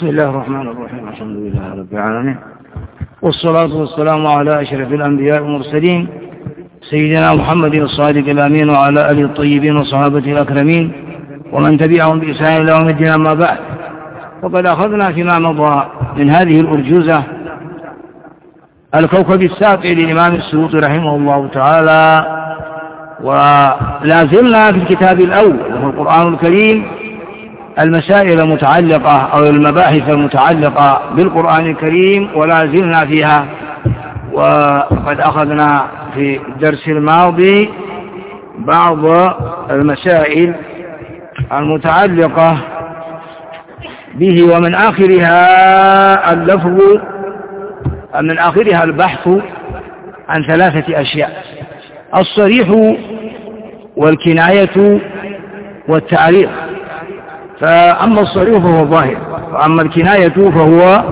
بسم الله الرحمن الرحيم. الحمد لله رب العالمين، والصلاة والسلام على أشرف الأنبياء والمرسلين سيدنا محمد الصادق الأمين وعلى آله الطيبين وصحابته الأكرمين ومن تبعهم بإحسان إلى يوم الدين. أما بعد، وقد أخذنا فيما مضى من هذه الأرجوزة الكوكب الساطع للإمام السيوطي رحمه الله تعالى، ولا زلنا في الكتاب الأول وهو القرآن الكريم المسائل المتعلقة أو المباحث المتعلقة بالقرآن الكريم، ولا زلنا فيها. وقد أخذنا في الدرس الماضي بعض المسائل المتعلقة به، ومن آخرها اللفظ، من آخرها البحث عن ثلاثة أشياء: الصريح والكناية والتعريض. فأما الصريح فهو ظاهر، وأما الكناية فهو،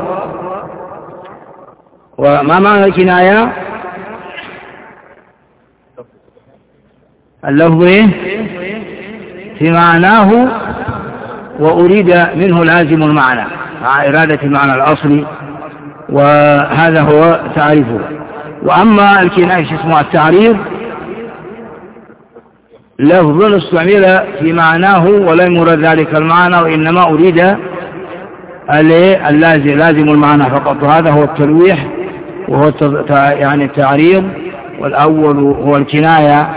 وما معنى الكناية؟ اللفظ في معناه وأريد منه لازم المعنى مع إرادة المعنى الأصلي، وهذا هو تعريفه. وأما الكناية اسمها التعريض، لفظ استعمل في معناه ولم يرد ذلك المعنى، وإنما أريد لازم المعنى فقط. هذا هو التلويح وهو يعني التعريض، والأول هو الكناية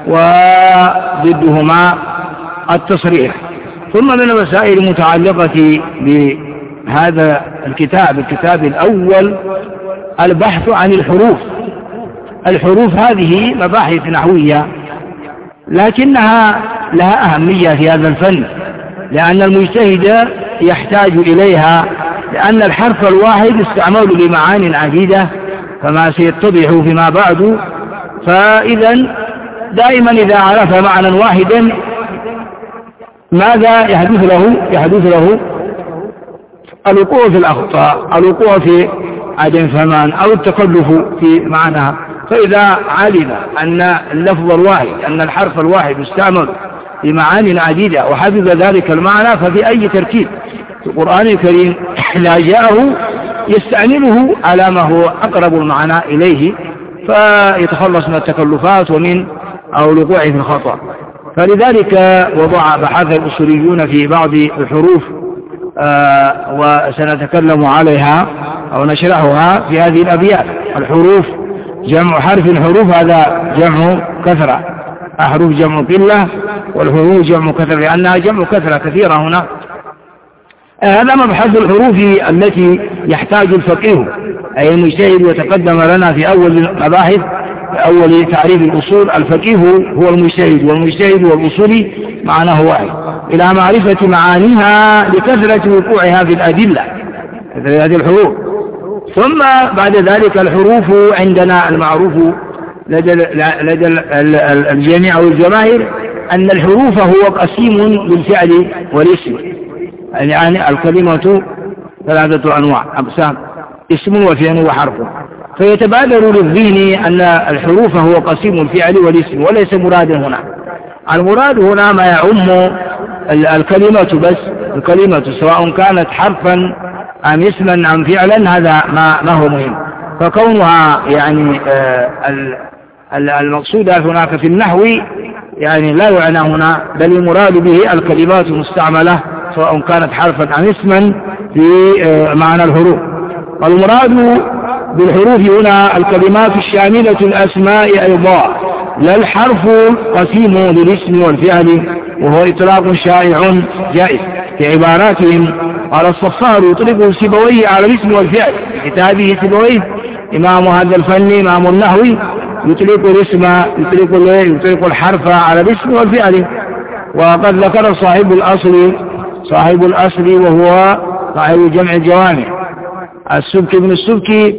وضدهما التصريح. ثم من المسائل المتعلقة بهذا الكتاب الأول البحث عن الحروف. الحروف هذه مباحث نحوية، لكنها لها أهمية في هذا الفن، لأن المجتهد يحتاج إليها، لأن الحرف الواحد استعمال لمعان عديدة كما سيتضح فيما بعد. فإذا دائما إذا عرف معنى واحدا ماذا يحدث له الوقوع في الأخطاء، الوقوع في عدم فهمان أو التكلف في معناها. فإذا علم أن اللفظ الواحد، أن الحرف الواحد يستعمل بمعاني عديدة وحفظ ذلك المعنى، ففي أي تركيب في القرآن الكريم لا جاءه يستعمله على ما هو أقرب المعنى إليه، فيتخلص من التكلفات ومن أو الوقوع في الخطأ. فلذلك بحث الأصوليون في بعض الحروف، وسنتكلم عليها أو نشرحها في هذه الأبيات. الحروف جمع حرف، حروف هذا جمع كثرة، أحرف جمع قلة، والحروف جمع كثرة لأنها جمع كثرة كثيرة هنا. هذا مبحث الحروف التي يحتاج الفقيه أي المجتهد، وتقدم لنا في أول المباحث في أول تعريف الأصول الفقيه هو المجتهد، والمجتهد والأصولي معناه واحد، إلى معرفة معانيها لكثرة وقوعها في الأدلة مثل هذه الحروف. ثم بعد ذلك الحروف عندنا المعروف لدى الجميع والجماهير أن الحروف هو قسيم للفعل والاسم، يعني الكلمة ثلاثة أنواع أقسام: اسم وفعل وحرف. فيتبادر للذهن أن الحروف هو قسيم الفعل والاسم، وليس مرادا هنا. المراد هنا ما يعم الكلمة بس، الكلمة سواء كانت حرفا أم اسما أم فعلا، هذا ما هو مهم. فكونها يعني المقصود هناك في النحو يعني لا يعنى هنا، بل المراد به الكلمات المستعملة سواء كانت حرفا أم اسما في معنى الحروف. والمراد بالحروف هنا الكلمات الشاملة الأسماء أيضا، لا الحرف قسيم للاسم والفعل، وهو إطلاق شائع جائز في عباراتهم. قال الصفار يطلق سيبويه على الاسم والفعل، في كتابه سيبويه إمام هذا الفن إمام النحو يطلق الاسم، يطلق الحرف على الاسم والفعل. وقد ذكر صاحب الأصل وهو صاحب جمع الجوامع السبكي بن السبكي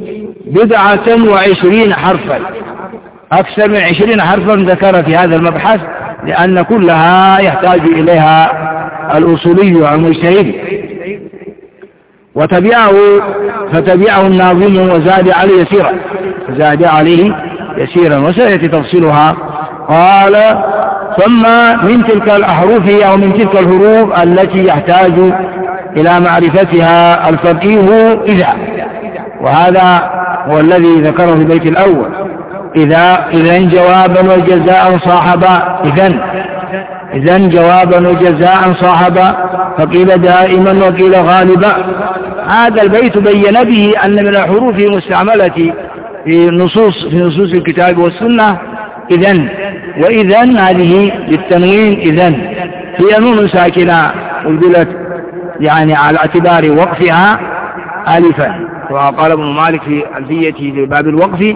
29 حرفا، أكثر من 20 حرفا ذكر في هذا المبحث، لأن كلها يحتاج إليها الأصولي والمجتهد. فتبعه الناظم وزاد عليه يسيرا، وسيأتي تفصيلها. قال: ثم من تلك الأحرف أو من تلك الحروف التي يحتاج إلى معرفتها الفقيه إذا، وهذا هو الذي ذكره في البيت الأول. إذن جوابا وجزاء صاحبا، إذن جوابا وجزاء صاحبا، فقيل دائما وقيل غالبا. هذا البيت بين به أن من الحروف المستعملة في نصوص الكتاب والسنة إذن، وإذن هذه بالتنوين إذن هي نون ساكنة أبدلت يعني على اعتبار وقفها ألفا، وقال ابن مالك في ألفيته في باب الوقف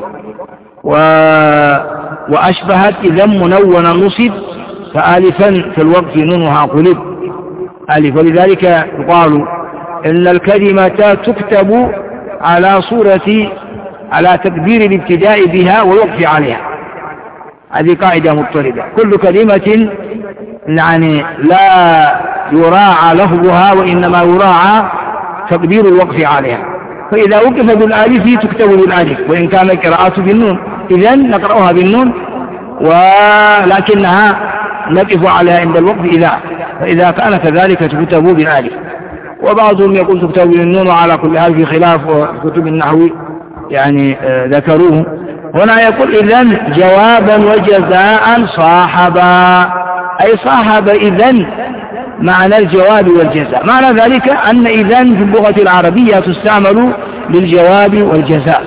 وأشبهت إذا منونا نصب فآلفا في الوقف نونها قلب ألف، ولذلك يقال إن الكلمة تكتب على صورة على تقدير الابتداء بها والوقف عليها. هذه قاعدة مضطردة، كل كلمة يعني لا يراعى لفظها وإنما يراعى تقدير الوقف عليها، فإذا وقف بالآلف تكتب بالآلف وإن كان القراءة بالنون، إذن نقرأها بالنون ولكنها نقف عليها عند الوقف فإذا كان كذلك تكتب بالآلف. وبعضهم يقول تكتب بالنون، وعلى كل حال في خلاف كتب النحو يعني ذكروه. هنا يقول إذن جوابا وجزاء صاحبا، أي صاحب إذن معنى الجواب والجزاء. معنى ذلك أن إذن في اللغة العربية تستعمل للجواب والجزاء،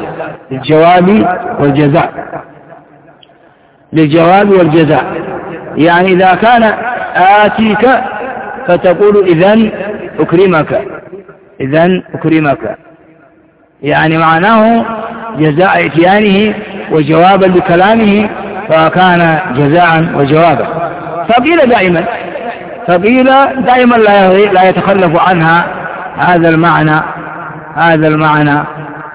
للجواب والجزاء. يعني إذا كان آتيك فتقول إذن أكرمك، يعني معناه جزاء إتيانه وجوابا لكلامه، فكان جزاء وجوابا. فقيل دائما لا يتخلف عنها هذا المعنى.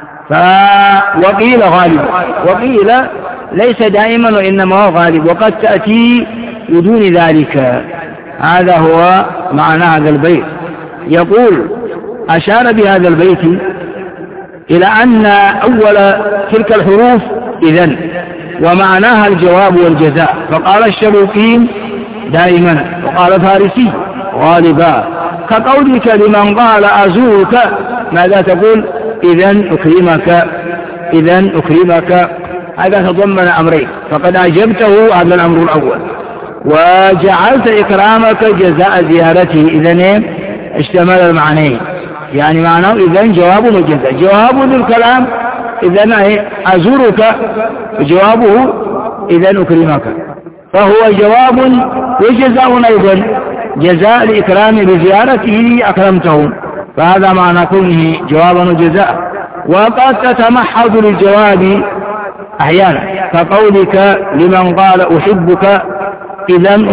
وقيل غالب، وقيل ليس دائما وإنما هو غالب، وقد تأتي بدون ذلك. هذا هو معنى هذا البيت. يقول أشار بهذا البيت إلى أن أول تلك الحروف إذن ومعناها الجواب والجزاء، فقال الشروقين دائما، وقال فارسي غالبا، كقولك لمن قال أزورك ماذا تقول؟ إذن أكرمك. هذا تضمن أمرين، فقد أجبته هذا الأمر الأول، وجعلت إكرامك جزاء زيارته. إذن اشتمل المعنيين، يعني معناه إذن جواب وجزاء. جواب للكلام إذن أزورك، جوابه إذن أكرمك، فهو جواب وجزاء أيضا، جزاء الإكرام بزيارته أكرمته، فهذا معنى كونه جوابا وجزاء. وقد تتمحض للجواب أحيانا، كقولك لمن قال أحبك إذن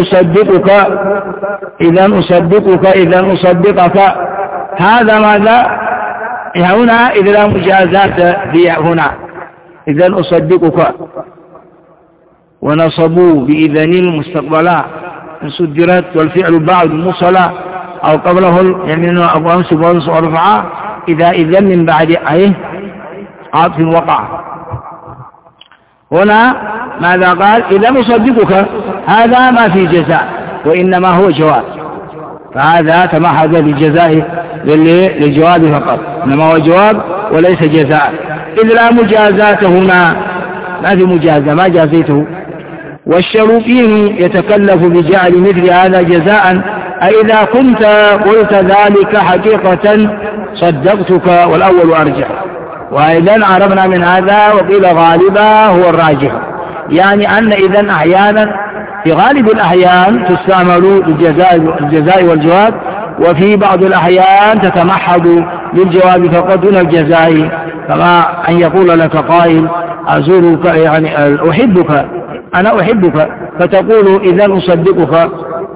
أصدقك. هذا ماذا هنا إذ لا مجازات في هنا، إذن أصدقك. ونصبوا بإذن المستقبلا إن صدرت، والفعل بعد مصلى أو قبله يمين أبو أمس وأنص ورفعه إذا إذن من بعد عطف وقع. هنا ماذا قال؟ إذا مصدقك، هذا ما في جزاء وإنما هو جواب، فهذا تمحض للجواب فقط، إنما هو جواب وليس جزاء، إذ لا مجازات هنا، ما في مجازة، ما جازيته. والشروطين يتكلف بجعل مثل هذا جزاء، أي إذا كنت قلت ذلك حقيقة صدقتك، والأول أرجح. وإذن عرفنا من هذا وقيل غالبا هو الراجح، يعني أن إذن أحيانا في غالب الأحيان تستعمل للجزاء والجواب، وفي بعض الأحيان تتمحض للجواب فقط دون الجزاء، كما أن يقول لك قائل أزورك يعني أحبك، أنا أحبك، فتقول إذن أصدقك.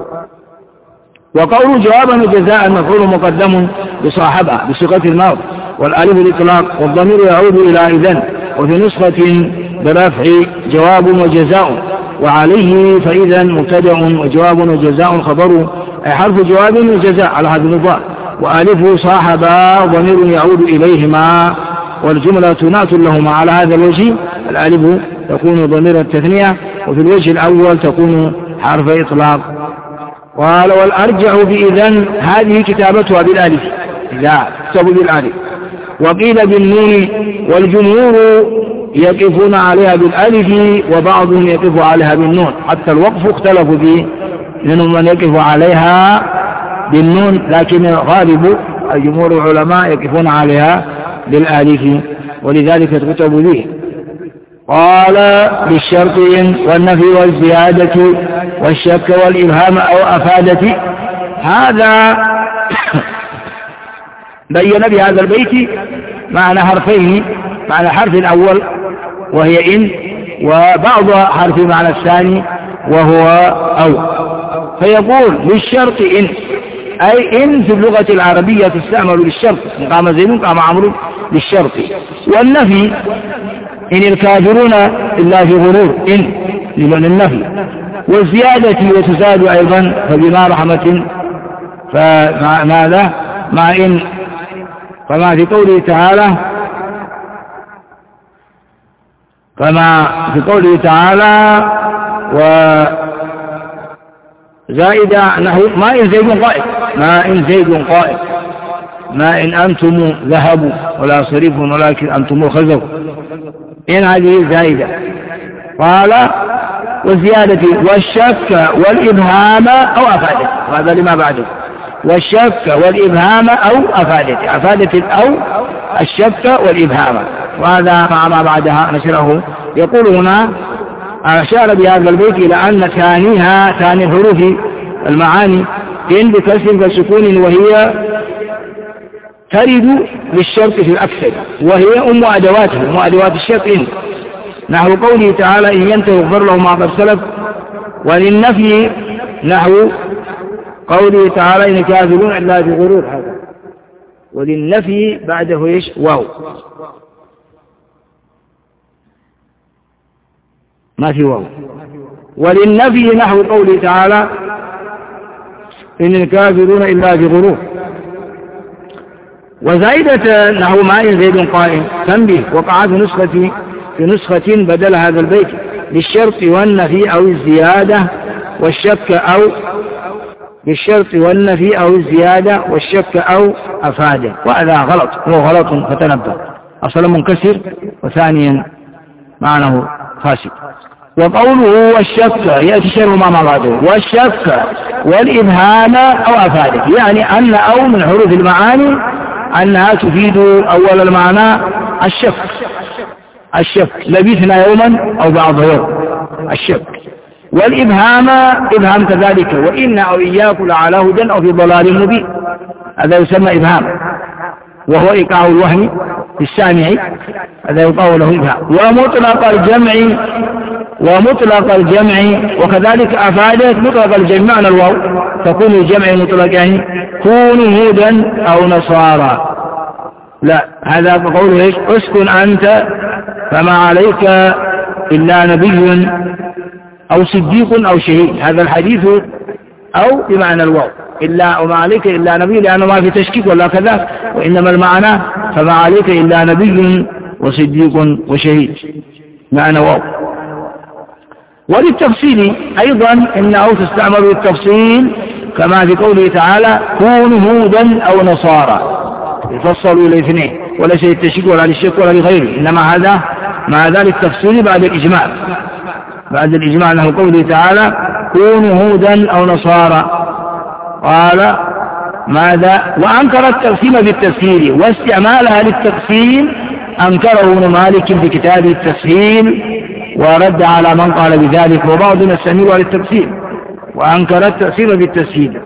وقول جوابا وجزاء مفعول مقدم بصاحبه بصيغة الماضي، والالف الإطلاق، والضمير يعود إلى إذن، وفي نسخة برفع جواب وجزاء، وعليه فإذا مبتدأ وجواب وجزاء خبر، أي حرف جواب وجزاء على هذا المضاف، وألف صاحبا ضمير يعود إليهما، والجملة نعت لهما. على هذا الوجه الألف تكون ضمير التثنية، وفي الوجه الأول تكون حرف إطلاق. قال والأرجع بإذن هذه كتابتها بالألف، لا تكتب بالألف، وقيل بالنون، والجمهور يقفون عليها بالألف وبعضهم يقف عليها بالنون، حتى الوقف اختلفوا فيه، منهم من يقف عليها بالنون، لكن غالب الجمهور العلماء يقفون عليها بالألف، ولذلك تكتب به. قال بالشرط والنفي والزيادة والشك والإبهام أو أفادة. هذا بين بهذا البيت معنى حرفين، معنى حرف الأول وهي إن، وبعض حرف معنى الثاني وهو أو. فيقول بالشرط إن، أي إن في اللغة العربية تستعمل للشرط، قام زيد قام عمرو للشرط. والنفي إن الكافرون إلا في غرور، إن لمن النفي. والزيادة وتزاد أيضا، فبما رحمة فماذا مع إن، فما في قوله تعالى، فما في قوله تعالى وزائدة نحو ما إن زيد قائم، ما إن زيد قائم، ما إن أنتم ذهبوا ولا صريف ولكن أنتم خزوا، إن هذه زائدة. قال والزيادة والشك والإبهام أو أفادت، هذا لما بعده، والشك والإبهام أو أفادت الأو الشك والإبهام، وهذا مع ما بعدها نشره. يقول هنا أشار بهذا البيت إلى أن ثاني الحروف المعاني إن بكسر وسكون، وهي ترد للشرط في الأكثر، وهي أم أدوات الشرط إن، نحو قوله تعالى إن ينتهوا يغفر لهم ما قد سلف. وللنفي نحو قوله تعالى إن كافرون إلا بغرور، هذا. وللنفي بعده إيش؟ واو، ما في واو. وللنفي نحو قوله تعالى إن الكافرون إلا بغرور. وزائدة نحو ما إن زيد قائم، تنبيه وقع في نسخة بدل هذا البيت بالشرط والنفي أو الزيادة والشك، أو بالشرط والنفي أو الزيادة والشك أو أفاده، وهذا غلط، هو غلط فتنبه، أصلا منكسر وثانيا معناه فاسد. وقوله والشك يأتي شر ما بعده، والشك والإبهام أو أفاده، يعني أن أو من حروف المعاني أنها تفيد أول المعنى الشك، لبثنا يوما أو بعض يوم، الشك. والإبهام إبهام كذلك، وإن أو إياك لعلى هدى أو في ضلال مبين، هذا يسمى إبهام، وهو إيقاع الوهم في السامع، هذا يقال له إبهام. ومطلق الجمع وكذلك أفادت مطلق الجمع معنى الواو، تكون الجمع مطلق، يعني كونوا هودا أو نصارى، لا، هذا قوله إيش؟ اسكن أنت فما عليك إلا نبي أو صديق أو شهيد، هذا الحديث أو بمعنى الواو، إلا وما عليك إلا نبي، لأنه ما في تشكيك ولا كذا، وإنما المعنى فما عليك إلا نبي وصديق وشهيد، معنى واو. وللتفصيل أيضا إن أو تستعمل للتفصيل، كما في قوله تعالى كونوا هودا أو نصارى، يفصلوا إلى اثنين، ولا شيء التشكيك ولا للشك ولا لغيره، إنما هذا مع ذلك التفصيل بعد الإجماع، له قوله تعالى كونوا هودا أو نصارى. قال ماذا؟ وأنكر التقسيم بالتسهيل، واستعمالها للتقسيم أنكره ابن مالك في كتاب التسهيل، ورد على من قال بذلك، وبعضنا استعملها للتقسيم، وأنكر التقسيم بالتسهيل.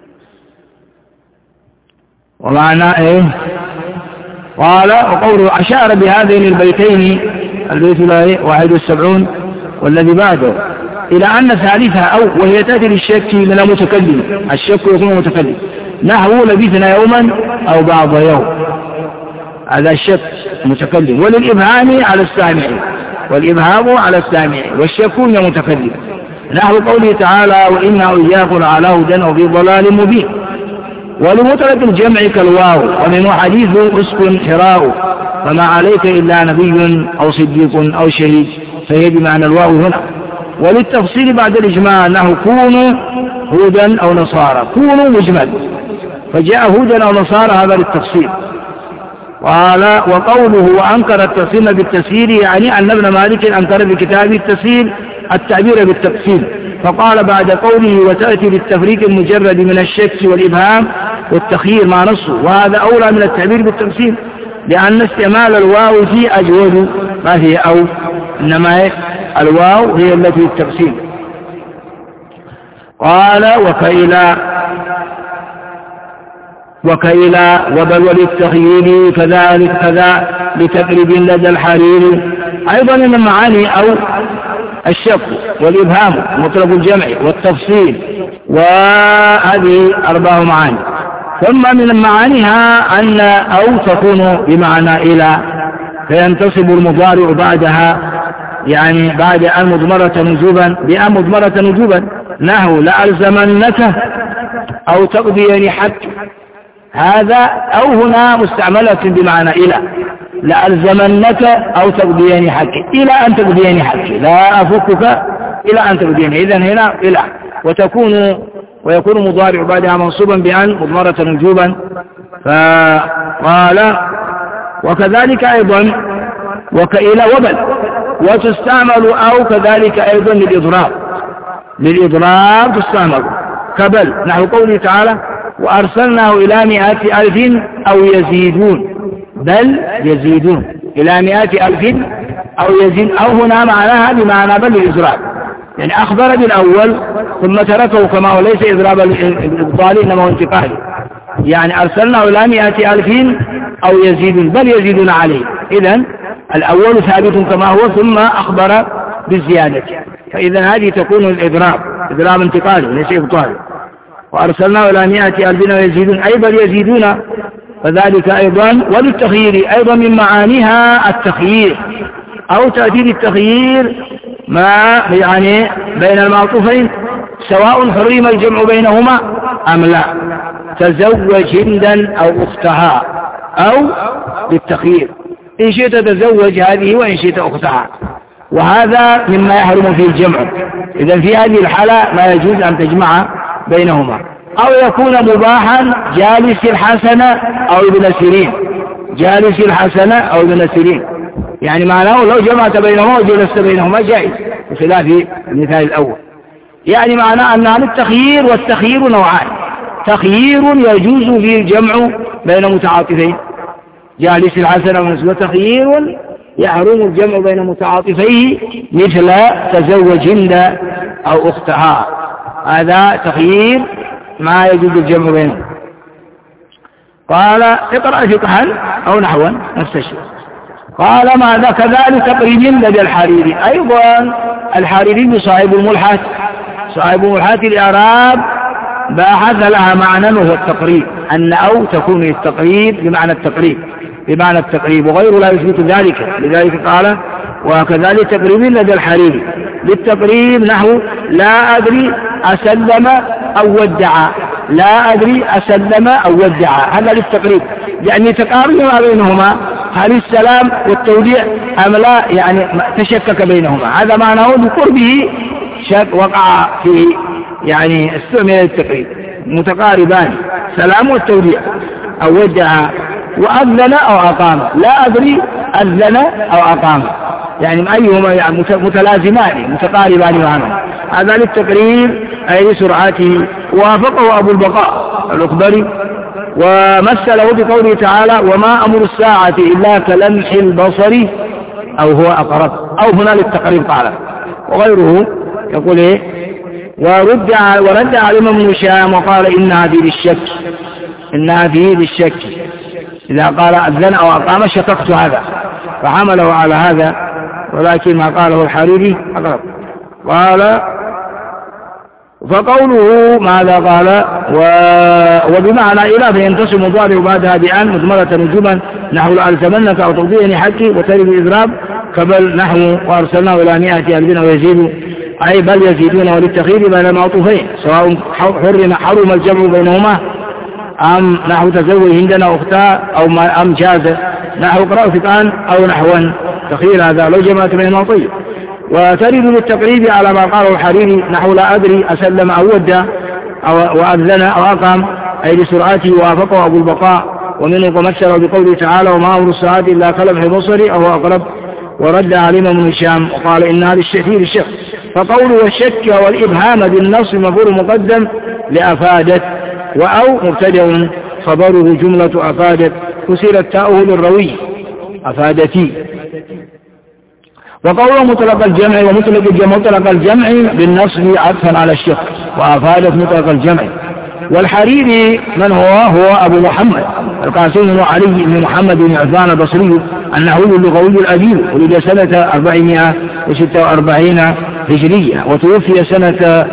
ومعنى إيه؟ قال وقوله أشار بهذين البيتين، البيت 71 والذي بعده، إلى أن ثالثها أو، وهي تأتي للشك من المتكلم، الشك يكون متكلم، نحو لبثنا يوما أو بعض يوم، هذا الشك متكلم. وللإبهام على السامع، والإبهام على السامع، والشك متكلم، نحو قوله تعالى وإنا إياكم على هدى أو في ضلال مبين. ولمطلق الجمع كالواو، ومن حديث اسكن حراء فما عليك إلا نبي أو صديق أو شهيد، فهي بمعنى الواو هنا. وللتفصيل بعد الإجمال نحو كونوا هودا أو نصارى، كونوا مجمل، فجاء هودا أو نصارى هذا للتفصيل. قال وقوله وأنكر التفصيل بالتسهيل يعني أن ابن مالك أنكر بكتابه التسهيل التعبير بالتفصيل، فقال بعد قوله وتأتي بالتفريق المجرد من الشك والإبهام والتخيير مع نصه، وهذا أولى من التعبير بالتفصيل لأن استعمال الواو فيه أجود ما فيه أو، إنما الواو هي التي التفصيل. قال وكيلا وبل وللتخيير كذلك كذا لتقريب لدى الحرير، أيضا من المعاني أو الشك والإبهام مطلب الجمع والتفصيل، وهذه 4 معاني. ثم من معانيها أن أو تكون بمعنى إلى، فينتصب المضارع بعدها يعني بعد أن مضمرة نجوبا بأن مضمرة نجوبا نحو لألزمنك أو تقضي حق، هذا أو هنا مستعملة بمعنى إلى، لألزمنك أو تقضيني حقي، إلى أن تقضيني حقي، لا أفكك إلى أن تقضيني، إذن هنا إلى، ويكون مضارع بعدها منصوبا بأن مضمرة نجوبا. فقال وكذلك أيضا وكإلى وبل، وتستعمل أو كذلك أيضا للإضراب تستعمل كبل نحو قوله تعالى وأرسلناه إلى 100,000 أو يزيدون، بل يزيدون إلى 100,000 أو يزيد، أو هنا معناها بمعنى بل الإضراب، يعني أخبر بالأول ثم تركه كما هو ليس إضراب الإبطال إنما هو انتقال، يعني أرسلناه إلى 100,000 أو يزيدون بل يزيدون عليه، إذن الأول ثابت كما هو ثم أخبر بالزيادة، فإذا هذه تكون إضراب انتقالي ليس إبطالي. وأرسلناه إلى 100,000 ويزيدون أي بل يزيدون، فذلك أيضا. وللتخيير أيضا من معانيها التخيير أو تأتي بالتخيير ما يعني بين المعطوفين سواء حرم الجمع بينهما أم لا، تزوج هندا أو أختها، أو بالتخيير إن شئت تزوج هذه وإن شئت أختها، وهذا مما يحرم فيه الجمع، إذا في هذه الحالة ما يجوز أن تجمع بينهما، أو يكون مباحا جالس الحسن أو ابن سيرين، جالس الحسن أو ابن سيرين، يعني معناه لو جمعت بينهما وجلست بينهما جائز بخلاف المثال الأول، يعني معناه أن التخيير والتخيير نوعان، تخيير يجوز فيه الجمع بين متعاطفين جالس الحسن أو ابن سيرين، وتخيير يحرم الجمع بين متعاطفيه مثل تزوج هند أو أختها، هذا تخيير ما يجوز الجمع بينهم. قال اقرأ فقها أو نحوا نفس الشيء. قال ماذا كذلك تقريب لدى الحريري، أيضا الحريري صاحب الملحات الإعراب باحث لها معنى وهو التقريب، أن أو تكون للتقريب بمعنى التقريب وغيره لا يثبت ذلك، لذلك قال وكذلك تقريب لدى الحريري للتقريب نحو لا أدري أسلم أو ودع، لا أدري أسلم أو ودع، هذا للتقريب يعني تقارب ما بينهما، هل السلام والتوديع أم لا، يعني تشكك بينهما، هذا معناه بقربه شك وقع فيه، يعني استعمل التقريب متقاربان سلام والتوديع أو ودع، وأذن أو أقام، لا أدري أذن أو أقام، يعني أيهما يعني متلازمان متقاربان معنا، هذا للتقريب أي لسرعته. وافقه أبو البقاء الأخبري ومثله بقوله تعالى وما أمر الساعة إلا كلمح البصر أو هو أقرب، أو هنا للتقريب قال. وغيره يقول إيه ورد على الإمام ابن هشام وقال إنها فيه للشك، إذا قال أذن أو أقام شككت هذا فحمله على هذا، ولكن ما قاله الحريري أقرب. قال فقوله ماذا قال وبمعنى إلى فينتصب مضارع بعدها بأن مضمرة نجوما نحو لألزمنك أو تقضيني حقي وترد الإضراب كبل نحو وأرسلناه إلى 100,000 ويزيدوا أي بل يزيدون، وللتخيير بين المعطوفين سواء حرم الجمع بينهما أم نحو تزوج هندنا أختها أو أم جاز نحو قراءة فقهان أو نحوا، تخيير هذا لو جمعت بينهما طيب. وترد بالتقريب على ما قاله الحريري نحو لا أدري أسلم أو ودى أو أذن أو أقام، أي لسرعته وافقه أبو البقاء. ومنه فمثل بقوله تعالى وما أمر الساعة إلا كلمح البصر أو أقرب. ورد علينا من هشام وقال إن هذا الشيء الشك، فقوله والشك والإبهام بالنص مفعول مقدم لأفادت، وأو مبتدأ خبره جملة أفادت كسرت تاؤه للروي أفادتي. وقوله مطلق الجمع مطلق الجمع بالنصب عطفا على الشك، وأفادت مطلق الجمع. والحريري من هو أبو محمد القاسم بن علي بن محمد بن عثمان البصري النحوي اللغوي الأديب، ولد سنة 446 هجرية وتوفي سنة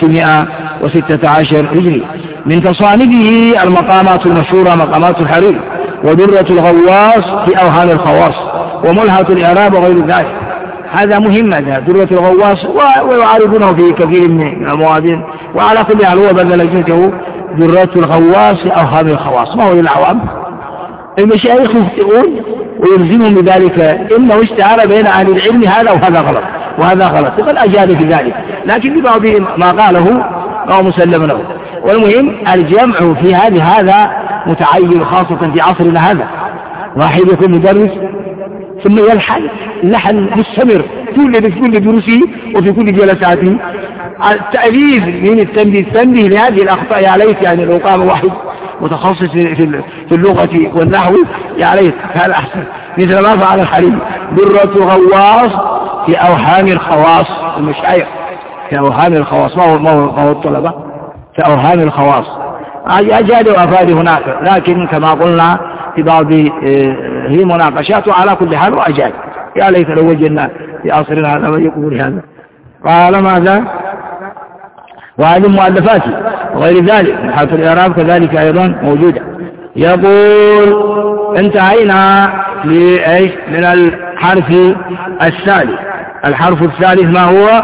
516 هجرية. من تصانيفه المقامات المشهورة مقامات الحريري ودرة الغواص في أوهام الخواص وملهة الإعراب وغير ذلك. هذا مهم، هذا درة الغواص ويعارضونه في كثير من المواضيع. وعلى كل حال هو بذل جهده درة الغواص أوهام الخواص، ما هو للعوام. المشايخ يخطئون ويلزمهم بذلك إنه استعار بين أهل العلم هذا وهذا غلط وهذا غلط، فقد أجاد في ذلك، لكن لبعض ما قاله هو مسلم له. والمهم الجمع في هذا متعين خاصة في عصرنا هذا. واحد يكون مدرس ثم يلحن لحن مستمر في كل دروسه وفي كل جلساته. التأليف من التنبيه لهذه الأخطاء يا ليت يعني لو قام واحد متخصص في اللغة والنحو يا ليت هذا أحسن، مثل ما فعل الحريري درة غواص في أوهام الخواص. المشايخ في أوهام الخواص، ما هو الطلبة في أوهام الخواص. أجاد وأفاد هناك، لكن كما قلنا في بعض هي مناقشات على كل حال وأجاد. يا ليت لو وجدنا في عصرنا هذا من يقول هذا. قال ماذا؟ وهذه مؤلفاته وغير ذلك من حالة الإعراب كذلك أيضا موجودة. يقول انتهينا لإيش من الحرف الثالث. الحرف الثالث ما هو؟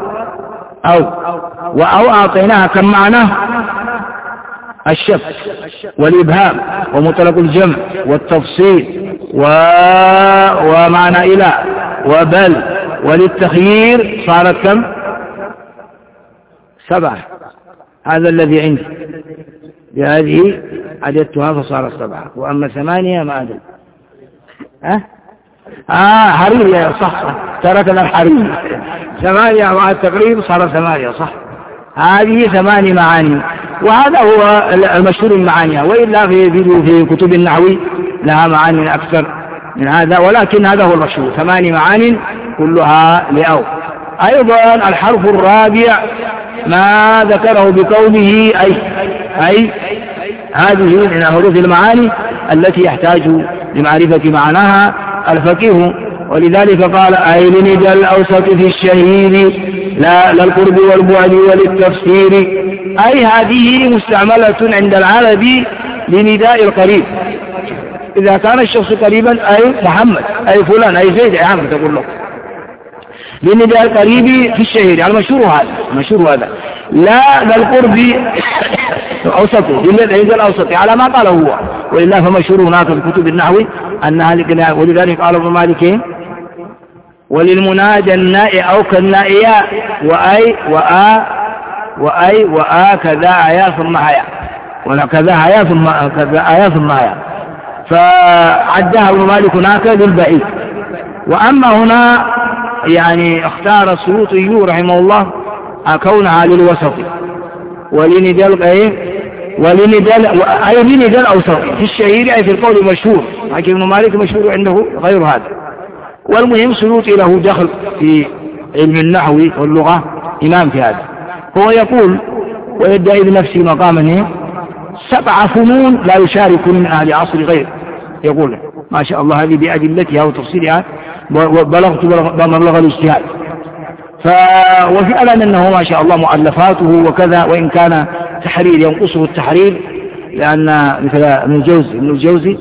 أو أعطيناها كم معنى؟ الشك والإبهام ومطلق الجمع والتفصيل ومعنى إلى وبل وللتخيير صارت كم؟ 7. هذا الذي عندي بهذه عددتها فصارت 7، وأما 8 ما أدري. حريري صح تركنا الحريري 8 مع التقريب صار 8 صح. هذه 8 معاني، وهذا هو المشهور من معانيها، وإلا في كتب النحو لها معاني أكثر من هذا، ولكن هذا هو المشهور 8 معاني كلها لأو. أيضا الحرف الرابع ما ذكره بقوله أي هذه من حروف المعاني التي يحتاج لمعرفة معناها الفقيه، ولذلك قال أي لندى الأوسط في الشهير لا للقرب والبعد وللتفسير. أي هذه مستعملة عند العرب لنداء القريب، إذا كان الشخص قريبا أي محمد أي فلان أي زيد أي عمرو تقول له لنداء القريب في الشهير. يعني المشهور هذا لا للقرب أوسطه لنداء الأوسط على ما قاله هو، وإلا فمشهور هناك في كتب النحو أنها ولذلك قال ابن مالك وللمنادى النائي أو كالنائية وأي وآ كذا آيات ثم هيا وكذا آيات ثم هيا، فعدها ابن مالك هناك للبعيد. وأما هنا يعني اختار السيوطي رحمه الله كونها للوسط ولندى الأوسط في الشهير أي في القول المشهور، لكن ابن مالك مشهور عنده غير هذا. والمهم سيوطي له دخل في علم النحو واللغة، إمام في هذا. هو يقول ويدعي بنفسه مقاما 7 فنون لا يشارك من أهل عصر غير، يقول ما شاء الله هذه بأدلتها وتفصيلها بلغت مبلغ الاجتهاد. وفعلا أنه ما شاء الله مؤلفاته وكذا، وإن كان تحرير ينقصه التحرير، لأن مثل ابن الجوزي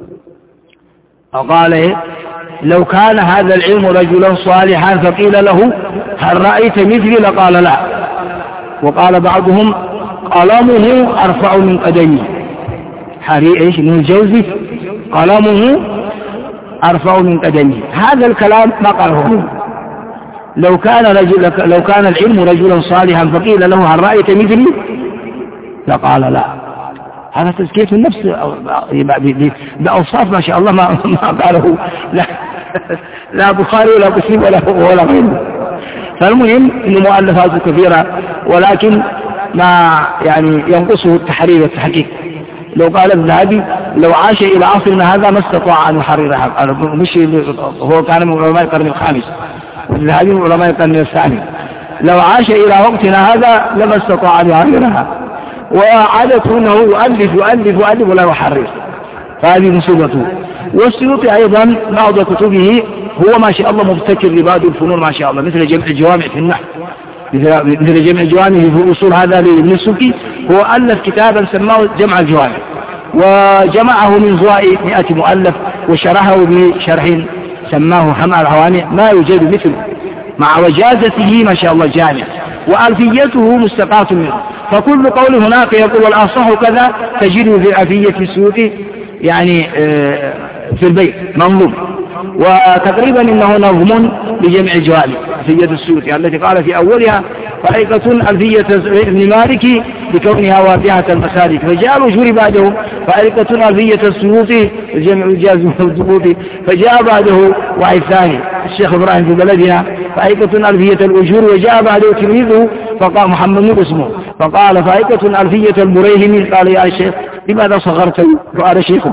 قال لو كان هذا العلم رجلا صالحا فقيل له هل رأيت مثلي لقال لا. وقال بعضهم قلمه أرفع من قدمه. ابن الجوزي قلمه أرفع من قدمه، هذا الكلام ما قاله، لو كان العلم رجلا صالحا فقيل له هل رأيت مثلي لقال لا. هذا تزكية النفس بأوصاف ما شاء الله ما قاله لا بخاري ولا مسلم ولا غيره. فالمهم إنه مؤلفات كثيرة، ولكن ما يعني ينقصه التحرير والتحقيق. لو قال الذهبي لو عاش إلى عصرنا هذا ما استطاع أن يحررها، مش هو كان من علماء القرن الخامس والذهبي من علماء القرن الثاني، لو عاش إلى وقتنا هذا لما استطاع أن يحررها، وعادته أنه يؤلف ولا يحرر، فهذه مصيبته. والسيوطي أيضا بعض كتبه هو ما شاء الله مبتكر لبعض الفنون ما شاء الله، مثل جمع الجوامع في النحو، مثل جمع الجوامع في الأصول هذا لابن السبكي، هو ألف كتابا سماه جمع الجوامع، وجمعه من زوائد 100 مؤلف، وشرحه بشرح سماه حمى الهواني ما يوجد مثله، مع وجازته ما شاء الله جامع، وألفيته مستقاة منه. فكل قول هناك يقول والأصح كذا تجده في ألفية السيوطي يعني في البيت منظوم، وتقريبا إنه نظم لجمع الجوامع ألفية السيوطي التي قال في أولها فائقة ألفية ابن مالك بكونها وافعة المسالك، فجاء الأجور بعده فائقة ألفية السيوطي جمع الجاز والضبوط، فجاء بعده وعي ثاني الشيخ إبراهيم في بلدنا فائقة ألفية الأجور، وجاء بعده تلميذه فقال محمد بن اسمه فقال فائقة ألفية البريهمي، قال يا شيخ لماذا صغرت وأنا شيخك؟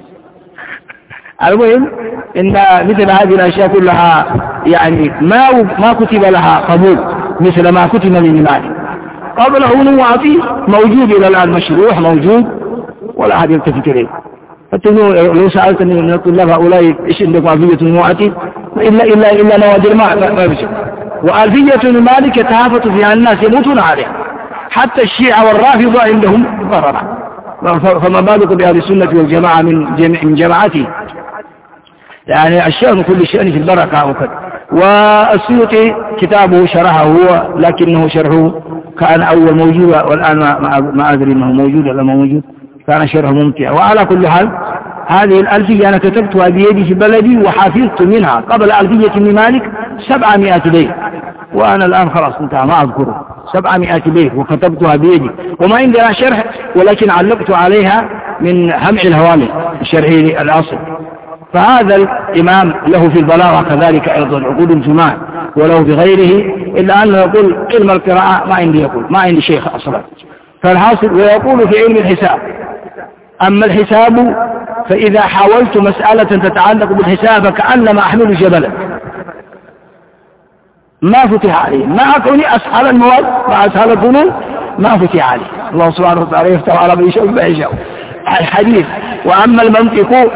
المهم إن مثل هذه الأشياء كلها يعني ما كتب لها قبول مثل ما كتب من مالك. قبله نوعتي موجود إلى الآن مشروح موجود ولا أحد يلتفت إليه. حتى لو سألتني من الطلاب هؤلاء إيش عندكم ألفية نوعتي إلا نوادر ما بشر. وألفية مالك يتهافت فيها الناس يموتون عليها، حتى الشيعة والرافضة عندهم ضررة، فما بالك بأهل السنة والجماعة من جماعته، يعني الشأن كل شأن في البركة وكذا. والسيوطي كتابه شرحه هو، لكنه شرحه كان أول موجود والآن ما أدري أنه موجود ولا ما موجود، كان شرحه ممتع. وعلى كل حال هذه الألفية أنا كتبتها بيدي في بلدي وحافظت منها قبل ألفية ابن مالك 700 بيت، وأنا الآن خلاص انتهى ما أذكره 700 بيت وكتبتها بيدي، وما عندنا شرح ولكن علقت عليها من همع الهوامل شرحي الأصل. فهذا الإمام له في البلاغة كذلك أيضا عقود الجماع وله بغيره، إلا أنه يقول علم القراءة ما عندي، يقول ما عندي شيخ أصلا. فالحاصل ويقول في علم الحساب أما الحساب فإذا حاولت مسألة تتعلق بالحساب كأنما أحمل جبلا ما فتح عليه، ما أكوني أسهل المواد ما أسهل الظنون ما فتح عليه. الله سبحانه وتعالى يفتح على من يشاء ما يشاء الحديث. وأما المنطق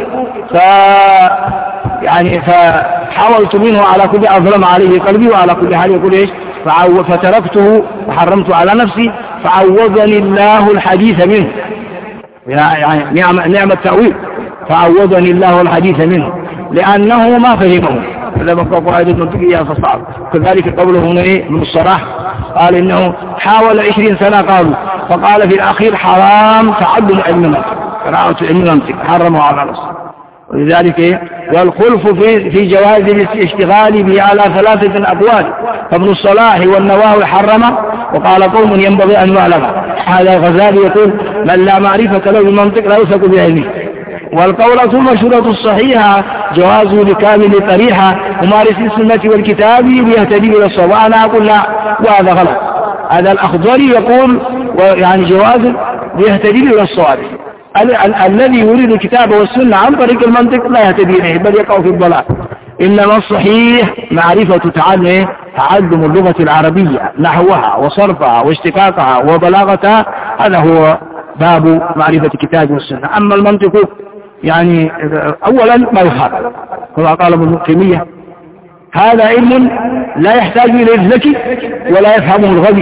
فحاولت منه على كل أظلم عليه قلبي، وعلى كل حال يقول إيش فتركته وحرمت على نفسي فعوضني الله الحديث منه، يعني نعم التأويل، فعوضني الله الحديث منه لأنه ما فهمه، لما قال قائد المنطقية فصعب. كذلك قوله هنا من الصراح قال إنه حاول 20 سنة قالوا، فقال في الأخير حرام تعلم علم المنطق، قراءة علم المنطق حرمه على نفسه. ولذلك والخلف في جواز الاشتغال به على 3 أقوال، فابن الصلاح والنووي حرمه، وقال قوم ينبغي أن يعلم. هذا الغزالي يقول من لا معرفة له بالمنطق لا يوثق بعلمه. والقولة المشهورة الصحيحة جواز لكامل طريحة ومارس السنة والكتاب ليهتدي إلى الصواب. أنا أقول لا وهذا غلط. هذا الأخضري يقول يعني جواز ليهتدي إلى الصواب، الذي يريد الكتاب والسنة عن طريق المنطق لا يهتدي إليه بل يقع في الضلال. إنما الصحيح معرفة تعلم اللغة العربية نحوها وصرفها واشتقاقها وبلاغتها، هذا هو باب معرفة الكتاب والسنة. أما المنطق يعني أولا ما يخاف كما قال ابن تيمية هذا علم لا يحتاج إلى الذكي ولا يفهمه الغبي.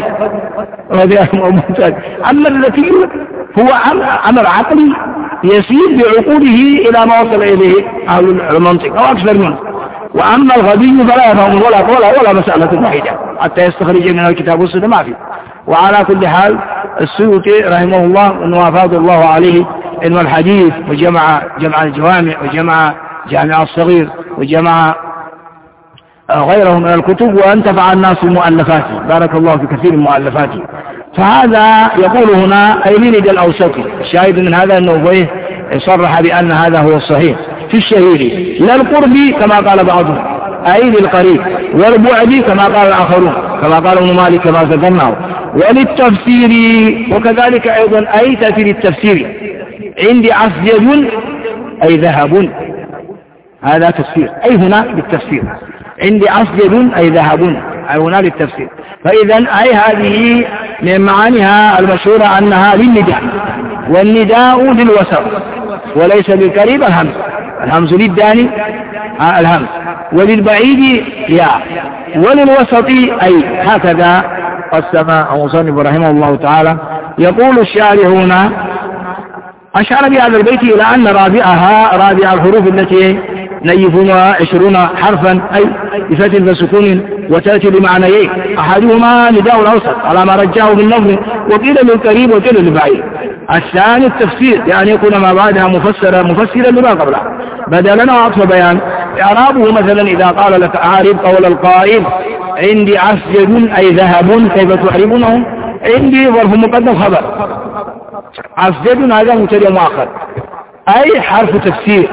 أما الذكي هو أمر عقلي يسير بعقوله إلى ما وصل إليه أهل المنطق أو أكثر منه. وأما الغبي فلا يفهم ولا مسألة واحدة حتى يستخرج من الكتاب والسنة ما فيه. وعلى كل حال السيوطي رحمه الله أنه أفاض الله عليه علم الحديث، وجمع الجوامع، وجمع جامع الصغير، وجمع غيره من الكتب وانتفع الناس بمؤلفاته، بارك الله في كثير من مؤلفاته. فهذا يقول هنا أي للند الأوسطي. الشاهد من هذا أنه صرح بأن هذا هو الصحيح في الشهير، لا القرب كما قال بعضهم أي للقريب، والبعد كما قال الآخرون كما قال ابن مالك كما ذكرناه، وللتفسير وكذلك أيضا أي تأتي للتفسير. عندي عسجد أي ذهب، هذا تفسير، أي هنا للتفسير. عندي عسجد أي ذهب، أي هنا للتفسير. فإذا أي هذه من معانيها المشهورة أنها للنداء، والنداء للوسط وليس للقريب الهمز، الهمز للداني الهمز، وللبعيد يا، وللوسط أي. هكذا قسم المصنف رحمه الله تعالى. يقول الشارح هنا أشار بهذا البيت إلى أن رابع الحروف التي نيفها 20 حرفا أي بفتح وسكون وتأتي بمعنيين، أحدهما نداء الأوسط على ما رجعه بالنظم، وقيل للقريب وقيل للبعيد. الثاني التفسير، يعني يكون ما بعدها مفسرا لما قبلها، بدلا وعطف بيان. إعرابه مثلا إذا قال لك أعرب قول القائل عندي عسجد أي ذهب، كيف تعربونه؟ عندي ظرف مقدم خبر، عسجد هذا مبتدأ مؤخر أي حرف تفسير،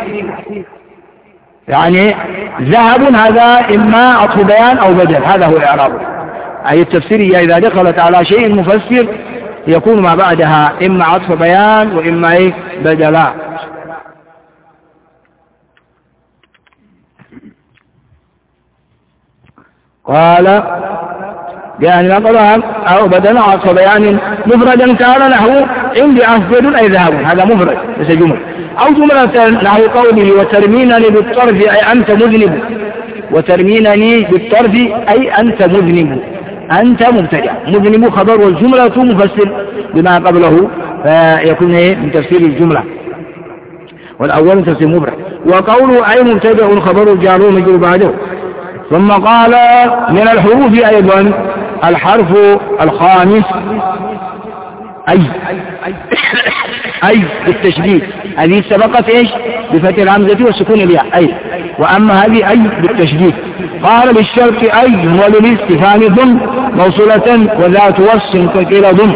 يعني ذهب هذا إما عطف بيان أو بدل، هذا هو إعرابه. أي التفسيرية إذا دخلت على شيء مفسر يكون ما بعدها إما عطف بيان وإما بدلا. قال يعني نقلها أو بدلا عطف بيان مفردا كان له عندي عسجد أي ذهب، هذا مفرد ليس جمل، أو جملة نحو قوله وترمينني بالطرف أي أنت مذنب، وترمينني بالطرف أي أنت مذنب، أنت مبتدع، مذنب خبر، والجملة مفسر بما قبله فيكون من تفسير الجملة، والأول من تفسير مفرد. وقوله أي مبتدع خبر جار مجرور بعده. ثم قال من الحروف أيضا الحرف الخامس أي بالتشديد، هذه سبقت إيش بفتح الهمزة وسكون الياء أي، وأما هذه أي بالتشديد. قال بالشرط أي وللاستفهام ضم موصولة وذات وصف كلا ضم.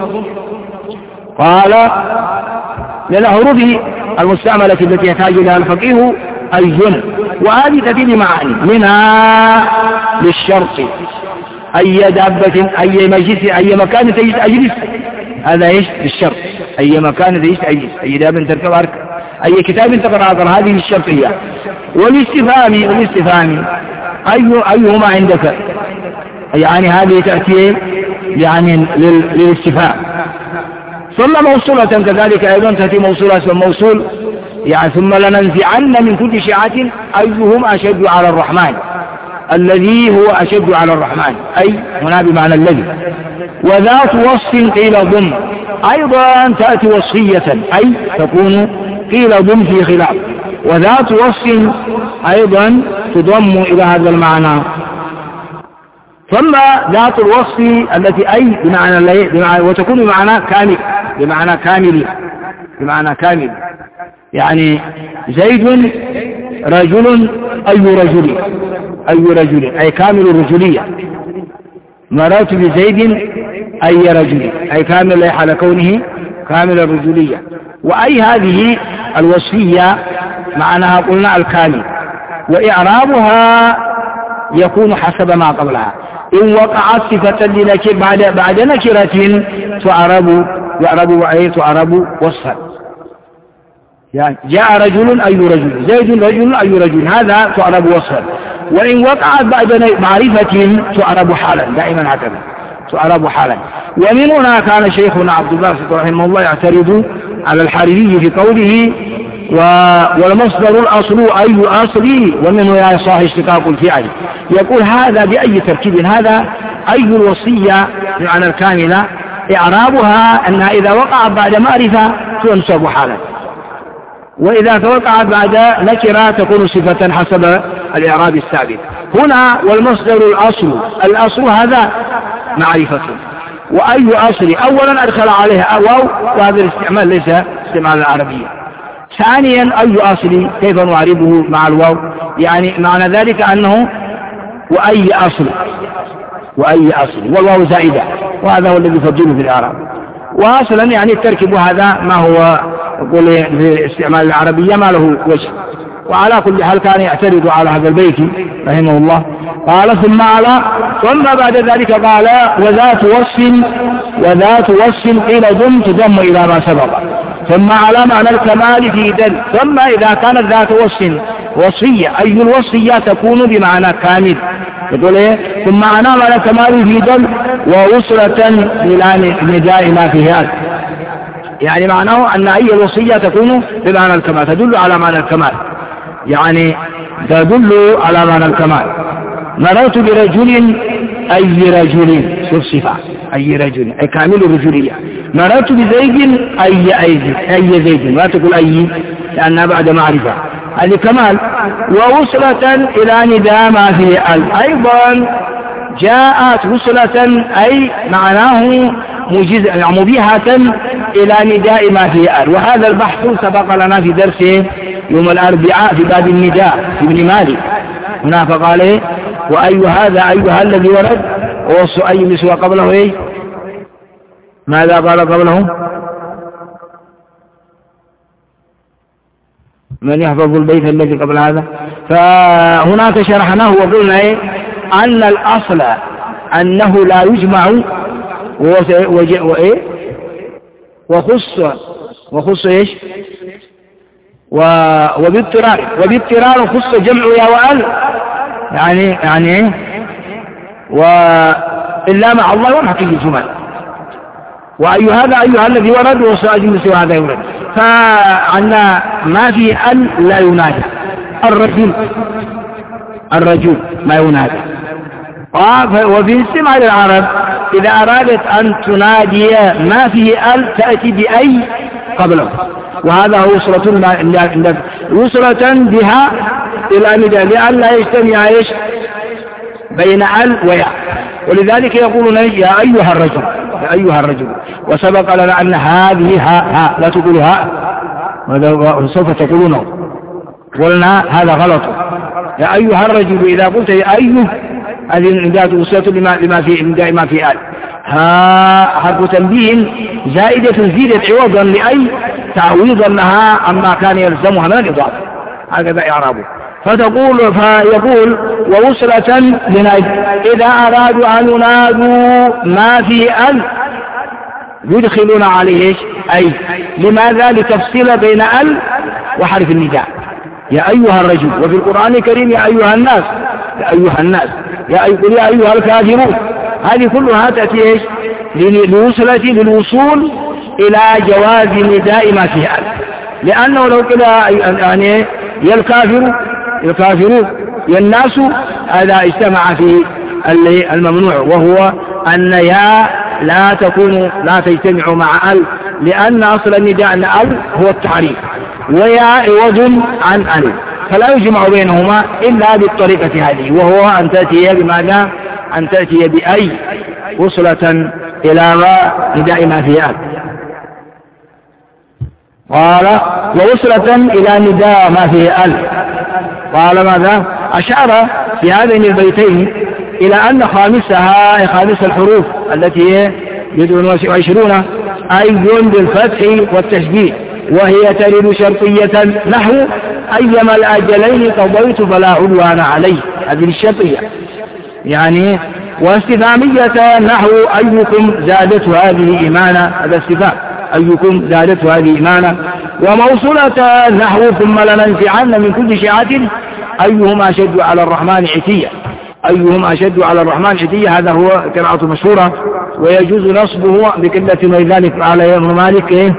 قال للحروف المستعملة التي يحتاج لها الفقيه أي، وهذه تأتي بمعاني، منها للشرط أي دابة أي مجلس أي مكان تجلس أجلس، هذا إيش للشرط، أي مكان تجلس أجلس، أي دابة تركب أركب، أي كتاب تقرأ أقرأ، هذه الشرطية. والاستفهام أيهما عندك، يعني هذه تأتي يعني للاستفهام. ثم موصولة كذلك أيضا تأتي موصولة موصول، يعني ثم لننزعن من كل شيعة أيهم أشد على الرحمن، الذي هو أشد على الرحمن أي هنا بمعنى الذي. وذات وصف قيل ضم أيضا تأتي وصفية أي تكون قيل ضم في خلاف، وذات وصف أيضا تضم إلى هذا المعنى. ثم ذات الوصف التي أي بمعنى وتكون بمعنى كامل، يعني زيد رجل أي رجل أي كامل الرجولية، مررت بزيد أي رجل أي كامل لا حال كونه كامل الرجولية. وأي هذه الوصفية معناها قلنا الكامل، وإعرابها يكون حسب ما قبلها. إن وقعت صفة لنكر بعد نكرة تعرب وصفا، يعني جاء رجل أي رجل، زيد رجل أي رجل، هذا تعرب وصفا. وإن وقعت بعد معرفة تعرب حالا، دائما هكذا تعرب حالا. ومن هنا كان شيخنا عبد الله رحمه الله يعترض على الحريري في قوله والمصدر الأصل أي أصلي، ومنه يا صاحي اشتقاق الفعل. يقول هذا بأي تركيب، هذا أي الوصية بمعنى الكاملة، إعرابها أنها إذا وقعت بعد معرفة تنصب حالا، وإذا توقعت بعد نكرة تكون صفة حسب الإعراب الثابت. هنا والمصدر الأصل هذا معرفة، وأي أصل أولا أدخل عليها واو، وهذا الاستعمال ليس استعمال العربية. ثانيا أي أصل كيف نعربه مع الواو، يعني معنى ذلك أنه وأي أصل والواو زائدة، وهذا هو الذي يفضله في الإعراب. وأصلا يعني التركيب هذا ما هو يقول في استعمال العربية ما له وجه. وعلى كل حال كان يعترض على هذا البيت رحمه الله. قال ثم بعد ذلك قال وذات وصف قيل تضم إلى ما سبق، ثم على معنى الكمال في دل. ثم إذا كانت ذات وصفية أي الوصفية تكون بمعنى كامل، يقول إيه؟ ثم على معنى الكمال في دل ووصلة إلى نداء ما فيها، يعني معناه أن أي الوصية تكون بمعنى الكمال، تدل على معنى الكمال، يعني تدل على معنى الكمال. مررت برجل أي رجل، شوف صفة أي رجل أي كامل الرجولية. مررت بزيد أي زيد، لا تقول أي لأنها بعد معرفة، هذه كمال. ووصلة إلى نداء ما فيه أيضا جاءت وصلة أي معناه مبيهة إلى نداء ما فيه وهذا البحث سبق لنا في درس يوم الأربعاء في باب النداء في ابن مالك هنا، فقال إيه؟ وأي هذا أيها الذي ورد ووص أي مسوى قبله إيه؟ ماذا قال قبله؟ من يحفظ البيت الذي قبل هذا؟ فهناك شرحناه وقلنا إيه؟ أن الأصل أنه لا يجمع وإيه؟ وخص إيش؟ وباضطرار خص جمع يا وأل، يعني إيه؟ وإلا مع الله ومحكي الجمال. وأي هذا أيها الذي ورد وسأجل مثل هذا يورد. فعنا ما في أن لا ينادى الرجل ما ينادى. وفي استماع العرب إذا أرادت أن تنادي ما فيه أل تأتي بأي قبله، وهذا هو وصلة بها إلى نداء لأن لا يجتمع إيش بين أل ويا، ولذلك يقولون يا أيها الرجل وسبق لنا أن هذه ها لا تقول ها، سوف تقولونه، قلنا هذا غلط. يا أيها الرجل إذا قلت يا أيه هذه النداء وصلة لما في نداء ما في آل. ها حرف تنبيه زيدت عوضا لأي تعويضا لها عما كان يلزمها من الإضافة، هكذا إعرابه. فيقول ووصلة لنجد إذا أرادوا أن ينادوا ما في أل يدخلون عليه أي، لماذا؟ لتفصيل بين أل وحرف النداء. يا أيها الرجل، وفي القرآن الكريم يا أيها الناس يا أيها الكافرون، هذه كلها تأتي إيش؟ للوصول إلى جواز نداء ما فيها، لأنه لو قيل يعني يا الكافرون يا الناس، هذا اجتمع في الممنوع، وهو أن يا لا تجتمع مع ال، لأن أصل النداء أن ال هو التعريف ويا عوض عن ال، فلا يجمع بينهما إلا بالطريقة هذه، وهو أن تأتي بماذا؟ أن تأتي بأي وصلة إلى نداء ما فيه ال. قال ووصلة إلى نداء ما فيه ال، قال ماذا؟ أشار في هذين البيتين إلى أن خامس الحروف التي يدعون 20 أي بالفتح والتشبيه، وهي ترد شرطية نحو أيما الأجلين قضيت فلا عدوان عليه، هذه الشرطية يعني، واستفهامية نحو أيكم زادت هذه إيمانا، هذا استفهام أيكم زادت هذه إيمانا، وموصولة نحو ثم لننزعن من كل شيعة أيهم أشد على الرحمن عتية، هذا هو قراءة مشهورة، ويجوز نصبه بقلة ولذلك على يوم مالك إيه؟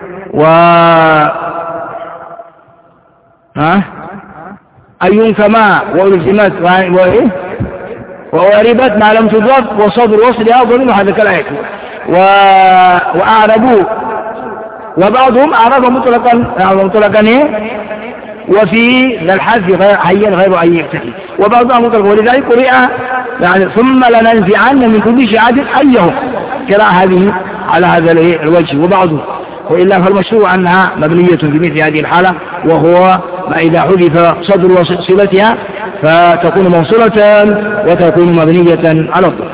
أيهم كما وألزمت وإيه؟ وأربت ما لم تضرب وصدر وصلها ظلم، هذا كالآية. وأعربوا، وبعضهم أعرب مطلقا إيه؟ وفي ذا الحذف غير أي يقتدي، وبعضهم مطلق، ولذلك قرئ يعني ثم لننزعن من كل شيعة أيهم، قراءة هذه على هذا الوجه. وبعضهم وإلا فالمشروع أنها مبنية في مثل هذه الحالة، وهو ما إذا حذف صدر وصلتها فتكون موصولة وتكون مبنية على الضم.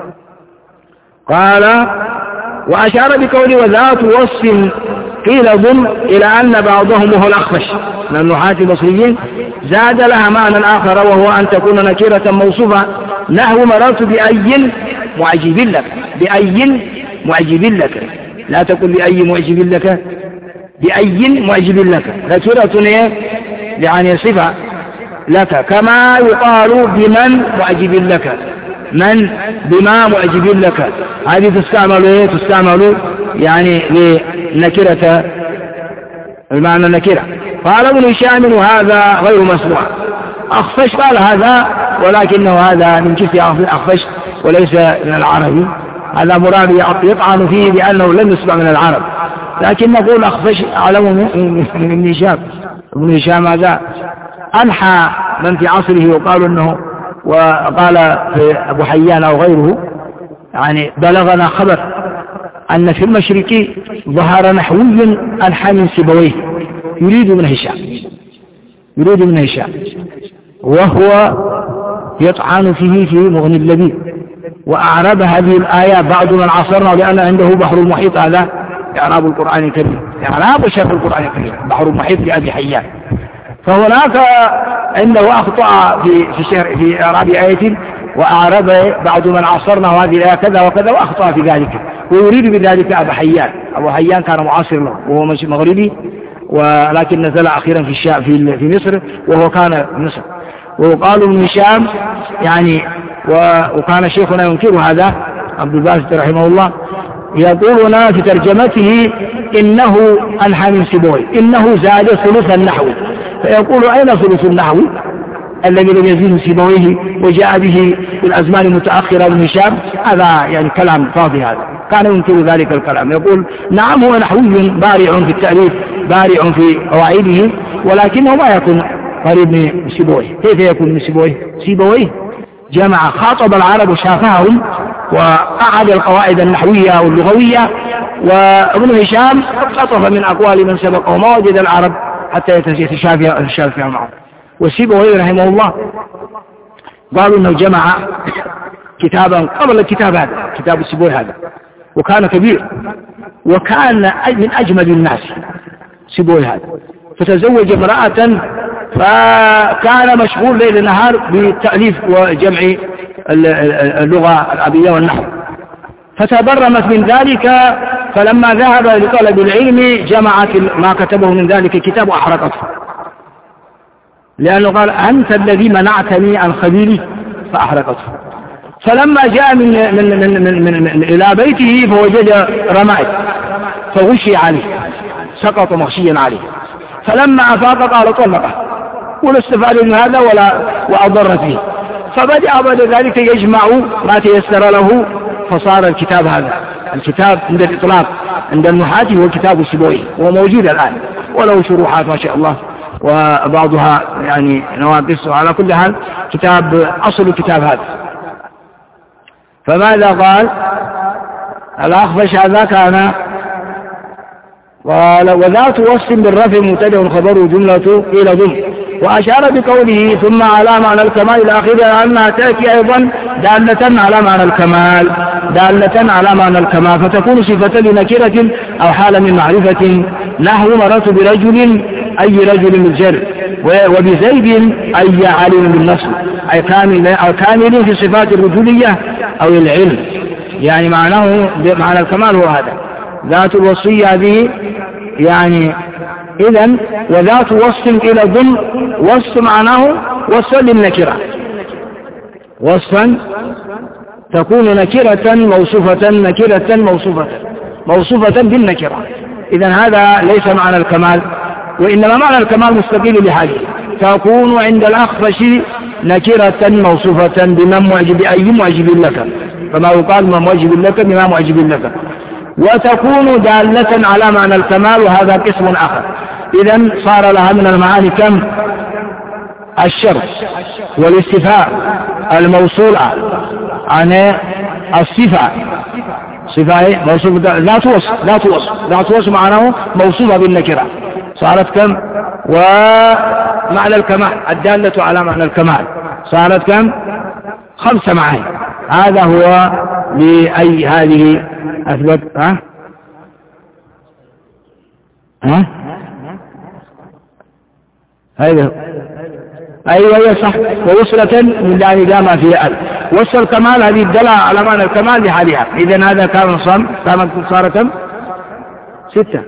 قال وأشار بقوله وذات وصف قيل ضم إلى أن بعضهم وهو الأخفش من النحاة البصريين زاد لها معنى آخر وهو أن تكون نكرة موصوفة نحو مررت بأي معجب لك، بأي معجب لك، لا تقل بأي معجب لك، بأي معجب لك، نكرة يعني صفة لك، كما يقال بمن معجب لك، من بما معجب لك، هذه تستعمل يعني لنكرة المعنى النكرة. قال ابن هشام وهذا غير مسموع. أخفش قال هذا ولكنه هذا من جنس أخفش وليس من العربي، هذا مراد يطعن فيه بأنه لم يسمع من العرب، لكن نقول أخفش أعلم من ابن هشام. ابن هشام هذا أنحى من في عصره وقالوا أنه، وقال في أبو حيان أو غيره يعني بلغنا خبر أن في المشرق ظهر نحوي أنحى من سيبويه يريد من هشام وهو يطعن فيه في مغني اللبيب، وأعرب هذه الآية بعض من عصرنا لأن عنده بحر المحيط، هذا إعراب القرآن الكريم، إعراب شرح القرآن الكريم بحر المحيط لأبي حيان. فهناك عنده أخطأ في إعراب آية وأعرب بعض من عصرنا هذه الآية كذا وكذا وأخطأ في ذلك، ويريد بذلك أبو حيان. أبو حيان كان معاصر له وهو مغربي، ولكن نزل أخيرا في مصر وهو كان في مصر. وقالوا من هشام يعني وكان شيخنا ينكر هذا عبد الباسط رحمه الله، يقولنا في ترجمته إنه أنحى من سيبويه، إنه زاد ثلث النحو، فيقول أين ثلث النحو الذي لم يزيد سيبويه وجاء به في الأزمان المتأخرة من هشام؟ هذا يعني كلام فاضي، هذا كان ينكر ذلك الكلام، يقول نعم هو نحوي بارع في التأليف بارع في قواعده، ولكنه ما يكون قريب من سيبويه. كيف يكون من سيبويه جمع خاطب العرب وشافهم وأعد القواعد النحوية واللغوية، وابن هشام قطف من أقوال من سبق وما وجد العرب حتى يتشافى معه. وسيبويه رحمه الله قالوا أنه جمع كتابا قبل الكتاب هذا، كتاب سيبويه هذا، وكان كبير وكان من أجمل الناس سيبويه هذا، فتزوج امرأة فكان مشغول ليل نهار بالتأليف وجمع اللغة العربية والنحو، فتبرمت من ذلك، فلما ذهب لطلب العلم جمعت ما كتبه من ذلك كتاب وأحرقته، لأنه قال أنت الذي منعتني عن خبيري فأحرقته. فلما جاء من إلى بيته فوجد رمائد فغشي عليه، سقط مغشيا عليه، فلما أفاق قال طلقه ولا استفاد من هذا وأضر فيه، فبدأ بعد ذلك يجمع ما تيسر له، فصار الكتاب هذا الكتاب عند الإطلاق عند النحاة هو كتاب سيبويه، وهو موجود الآن وله شروحات ما شاء الله وبعضها يعني نواقص، على كل حال كتاب أصل الكتاب هذا. فماذا قال الأخفش هذا؟ كان قال وذات وصف بالرفع مبتدأ خبره جملة إلى ضم، وأشار بقوله ثم على معنى الكمال الأخير أنها تأتي أيضا دالة على معنى الكمال، فتكون صفة لنكرة أو حال من معرفة، نحو مررت برجل أي رجل بالجر، وبزيد أي عالم بالنصر، أي كامل في صفات الرجولية أو العلم، يعني معناه معنى الكمال هو هذا. ذات الوصية هذه يعني إذن وذات وصف إلى ضم، وصف معناه وصف للنكرة، وصفا تكون نكرة موصوفة بالنكرة. إذن هذا ليس معنى الكمال، وإنما معنى الكمال مستقيل لحاله، تكون عند الأخفش نكرة موصوفة بمن معجب أي معجب لك، كما يقال من معجب لك بما معجب لك، وتكون دالة على معنى الكمال، وهذا قسم آخر. إذن صار لها من المعاني كم؟ الشرط والاستفهام الموصولة عن الصفة، صفة موصوفة ذات وصف معناه موصوفة بالنكرة، صارت كم؟ ومعنى الكمال الدالة على معنى الكمال، صارت كم؟ 5 معاني. هذا هو لأي هذه أثبت هذا أيوة صح. ووصلة من لا نداء ما فيها أل. وصل الكمال هذه الدلالة على معنى الكمال لحالها. إذن هذا كان صار كم؟ 6.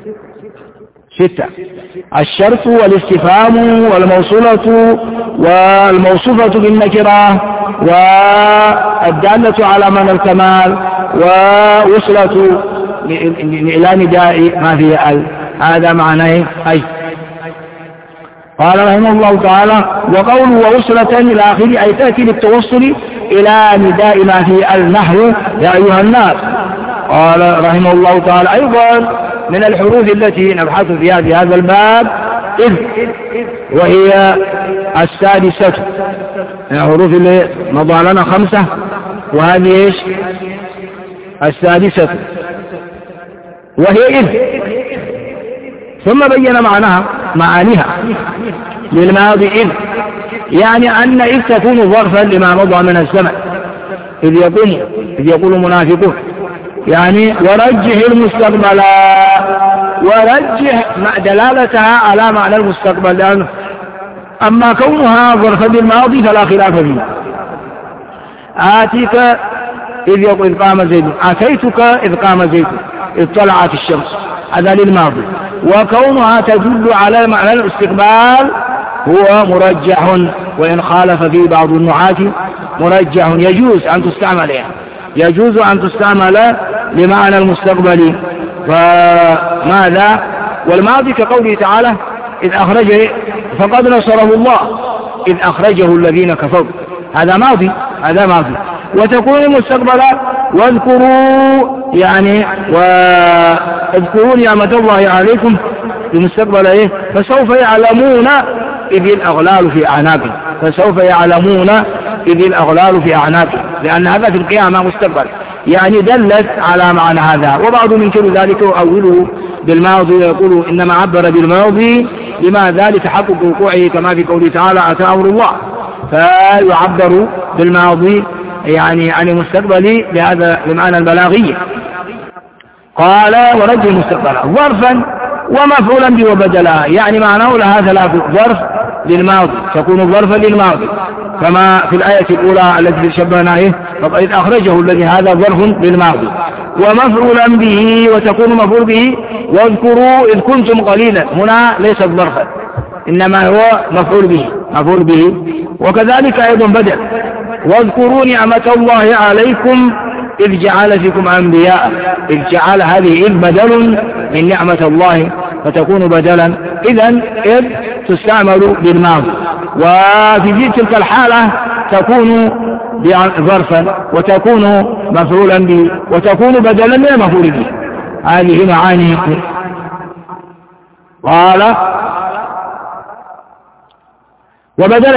الشرط والاستفهام والموصولة والموصوفة بالنكرة والدالة على معنى الكمال ووصلة إلى نداء ما فيها ال. هذا معناه أي. قال رحمه الله تعالى: وقوله ووصلة إلى آخره أي تأتي للتوصل إلى نداء ما فيه النحو يا أيها الناس. قال رحمه الله تعالى: أيضا من الحروف التي نبحث فيها في هذا الباب إذ، وهي 6 من الحروف اللي مضى لنا 5، وهذه إيش؟ 6 وهي إذ. ثم بين معانيها للماضي إذ، يعني أن إذ تكون ظرفا لما مضى من الزمن. إذ يقول المنافقون يعني ورجح المستقبل، ورجح دلالتها على معنى المستقبل، لأنه أما كونها ظرفا للماضي فلا خلاف فيه. آتيك إذ قام زيد، آتيتك إذ قام زيد، إذ طلعت الشمس، هذا للماضي. وكونها تدل على معنى الاستقبال هو مرجح، وإن خالف فيه بعض النحاة مرجح، يجوز أن تستعمل لمعنى المستقبل. فماذا؟ والماضي كقوله تعالى: إذ أخرجه فقد نصره الله إذ أخرجه الذين كفروا، هذا ماضي. وتكون المستقبل واذكروا يعني واذكروا نعمة الله عليكم المستقبل إيه؟ فسوف يعلمون إذ الأغلال في أعناقهم، لأن هذا في القيامة مستقبل، يعني دلت على معنى هذا. وبعض من كل ذلك يؤوله بالماضي ويقول إنما عبر بالماضي لماذا؟ لتحقق وقوعه، كما في قوله تعالى: أتى أمر الله، فيعبر بالماضي يعني عن المستقبل لهذا المعنى البلاغي. قال: ورجل المستقبل ظرفا ومفعولا به وبدلا، يعني معناه لها 3: ظرف للماضي، تكون ظرفا للماضي كما في الآية الأولى التي شبهنا إيه؟ إذ أخرجه الذي، هذا ظرف للماضي. ومفعولا به، وتكون مفعول به. واذكروا إذ كنتم قليلا، هنا ليست ظرفا إنما هو مفعول به. وكذلك أيضا بدل: واذكروا نعمة الله عليكم إذ جعل فيكم أنبياء، إذ جعل هذه إذ بدل من نعمة الله فتكون بدلا. إذن إذ تستعمل بالماضي، وفي تلك الحالة تكون ظرفا، وتكون مفعولا به، وتكون بدلا من المفعول به. هذه معاني. قال: وبدلا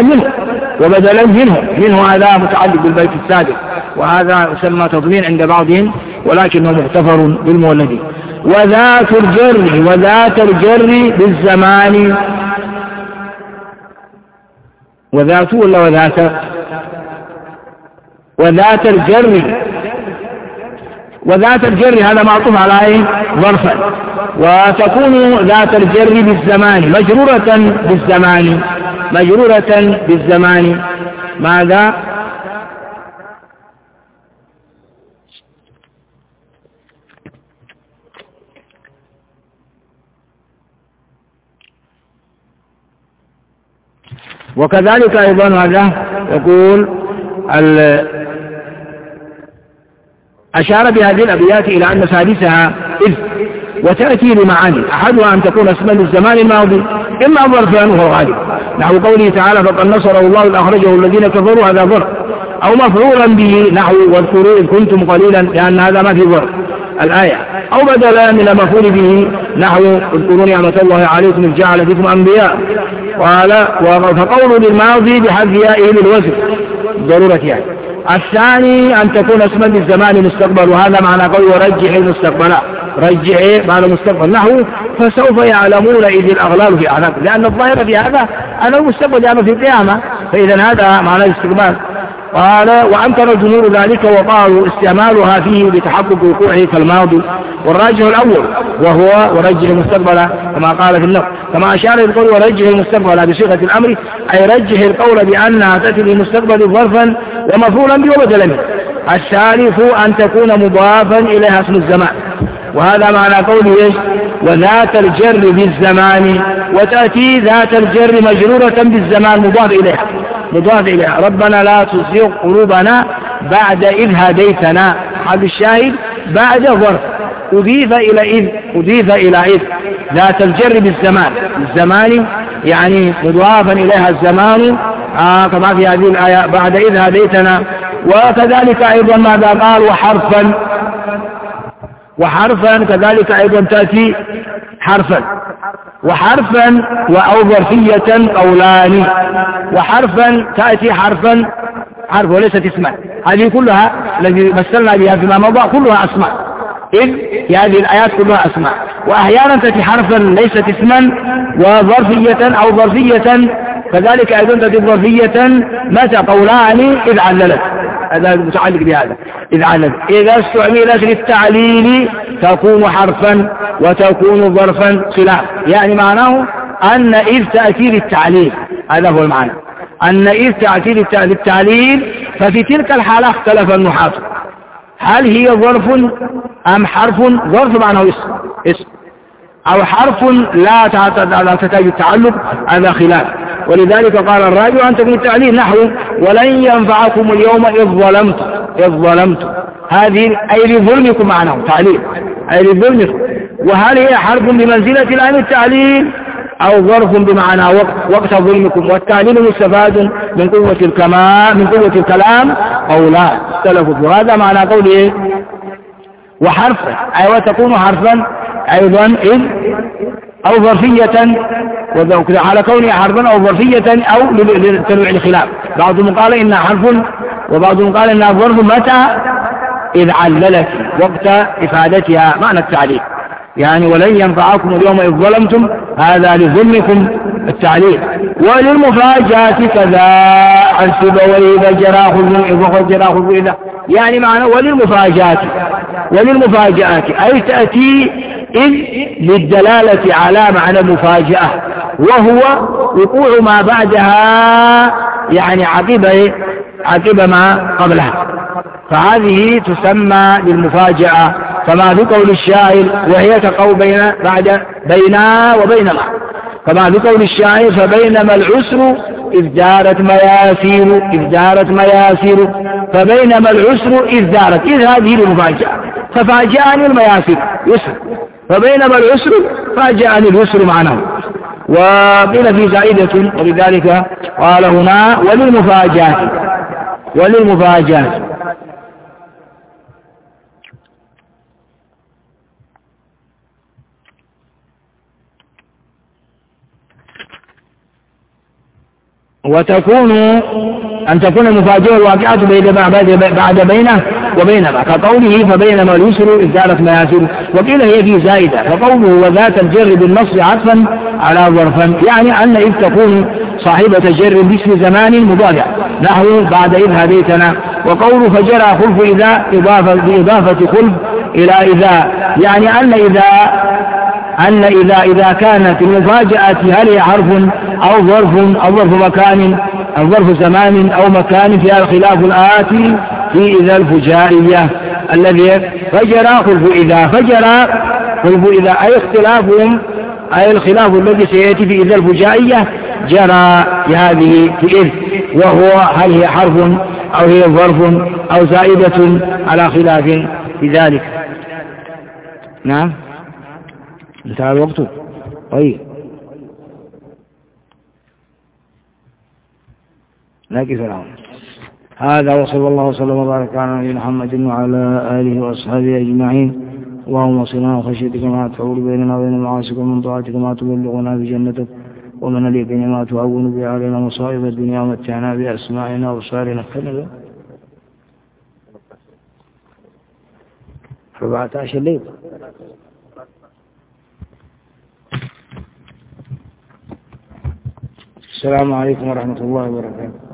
منه هذا متعلق بالبيت السادس، وهذا يسمى تضمين عند بعضهم ولكنه مغتفر بالمولدين. وذات الجر بالزمان، وذات ولا وذات الجر هذا معطوف على ظرفا، وتكون ذات الجر بالزمان مجرورة بالزمان. ماذا؟ وكذلك أيضا هذا يقول أشار بهذه الأبيات إلى أن سادسها إذ، وتأتي لمعاني: أحدها أن تكون اسما للزمان الماضي إما ظرفا وهو غالب، نحو قوله تعالى: فقد نصره الله إذ أخرجه الذين كفروا، هذا ظرف. أو مفعولا به، نحو واذكروا إذ كنتم قليلا، لأن هذا ما في ظرف الآية. أو بدلا من المفعول به، نحو اذكروا نعمة الله عليكم إذ جعل فيكم أنبياء. قال: فقول للماضي بحذف يائه للوزن ضرورة يعني. الثاني أن تكون اسما للزمان المستقبل، وهذا معنى قول ورجح المستقبل، رجع بعد المستقبل نحو فسوف يعلمون إذ الأغلال في أعناقهم، لأن الظاهر في هذا أن المستقبل يعني في القيامة، فإذا هذا معنى الاستقبال. قال وأمكن الجمهور ذلك وقالوا استعمالها فيه بتحقق وقوعه كالماضي، والراجح الأول وهو ورجح المستقبل كما قال في النقل، كما أشار القول ورجح المستقبل بصيغة الأمر، أي رجح القول بأنها تأتي للمستقبل ظرفا ومفعولا به وبدلا منه. الثالث أن تكون مضافا إليها اسم الزمان، وهذا معنى قوله وذات الجر بالزمان، وتأتي ذات الجر مجرورة بالزمان مضاف إليها ربنا لا تزغ قلوبنا بعد إذ هديتنا، هذا الشاهد بعد ظرف أضيف إلى إذ ذات الجر بالزمان يعني مضافا إليها الزمان كما في هذه الآية بعد إذ هديتنا. وكذلك أيضا ماذا قال وحرفا كذلك أيضا تأتي وحرفا أو ظرفية قولان، وحرفا تأتي حرف وليست اسما، هذه كلها التي مثلنا بها فيما مضى كلها أسماء، إذ في هذه الآيات كلها أسماء، وأحيانا تأتي حرفا ليست اسما وظرفية أو ظرفية كذلك أيضا تأتي ظرفية متى قولان إذ عللت، هذا متعلق بهذا إذ عللت، إذا استعملت للتعليل تكون حرفا وتكون ظرفا خلاف، يعني معناه أن إذ تأتي للتعليل، هذا هو المعنى أن إذ تأتي للتعليل. ففي تلك الحالة اختلف النحاة هل هي ظرف أم حرف، ظرف معناه اسم أو حرف لا تحتاج التعلق، هذا خلاف. ولذلك قال الراجع أن تكون التعليل نحو ولن ينفعكم اليوم إذ ظلمتم، هذه أي لظلمكم معناه تعليل أي لظلمكم، وهل هي حرف بمنزلة الآن التعليل أو ظرف بمعنى وقت ظلمكم، والتعليل مستفاد من قوة الكلام قولان اختلفوا، وهذا معنى قوله وحرفا أي وتكون حرفا أيضا إذ أو ظرفية، على كونها حرفا أو ظرفية أو لتنويع الخلاف، بعضهم قال إنها حرف وبعضهم قال إنها ظرف متى إذ عللت وقت إفادتها معنى التعليل، يعني ولن ينفعكم اليوم إذ ظلمتم هذا لظلمكم التعليل. وللمفاجآت كذا عن سبويه فجراه إذا يعني معنى وللمفاجآت أي تأتي إذ للدلالة على معنى المفاجأة، وهو وقوع ما بعدها يعني عقب ما قبلها، فهذه تسمى للمفاجأة كما بقول الشاعر وهي كقول بين وبينما، كما بقول الشاعر فبينما العسر إذ دارت مياسير فبينما العسر إذ دارت، إذ هذه المفاجأة ففاجأني المياسير يسر، فبينما العسر فاجأني اليسر معناه. وقيل في زائدة ولذلك قال هنا وللمفاجآت أن تكون المفاجأة الواقعة بعد بينه وبينما، كقوله فبينما اليسر إذ دارت مياسير، وقيل هي في زائدة، فقوله وذات الجر بالنص عطفا على ظرفا، يعني أن إذ تكون صاحبة جر باسم زمان مضارع نحو بعد إذ هديتنا، وقوله فجرى خلف إذا بإضافة خلف إلى إذا، يعني أن إذا كانت المفاجأة هل هي حرف أو ظرف مكان أو ظرف زمان أو مكان، فيها الخلاف الآتي في إذا الفجائية الذي فجرى خلف إذا أي اختلافهم أي الخلاف الذي سيأتي في إذا الفجائية جرى بهذه في إذ، وهو هل هي حرف أو هي ظرف أو زائدة على خلاف في ذلك. نعم انتهى الوقت. طيب لكن فرعون هذا، وصلى الله وسلم وبارك على نبينا محمد وعلى آله وأصحابه أجمعين. اللهم صلنا وخشيتك ما تحول بيننا وبين معاصيك، ومن طاعتك ما تبلغنا بجنتك، ومن اليقين ما تهون به علينا مصائب الدنيا، ومتعنا بأسماعنا وأبصارنا. 14 ليلة. السلام عليكم ورحمة الله وبركاته.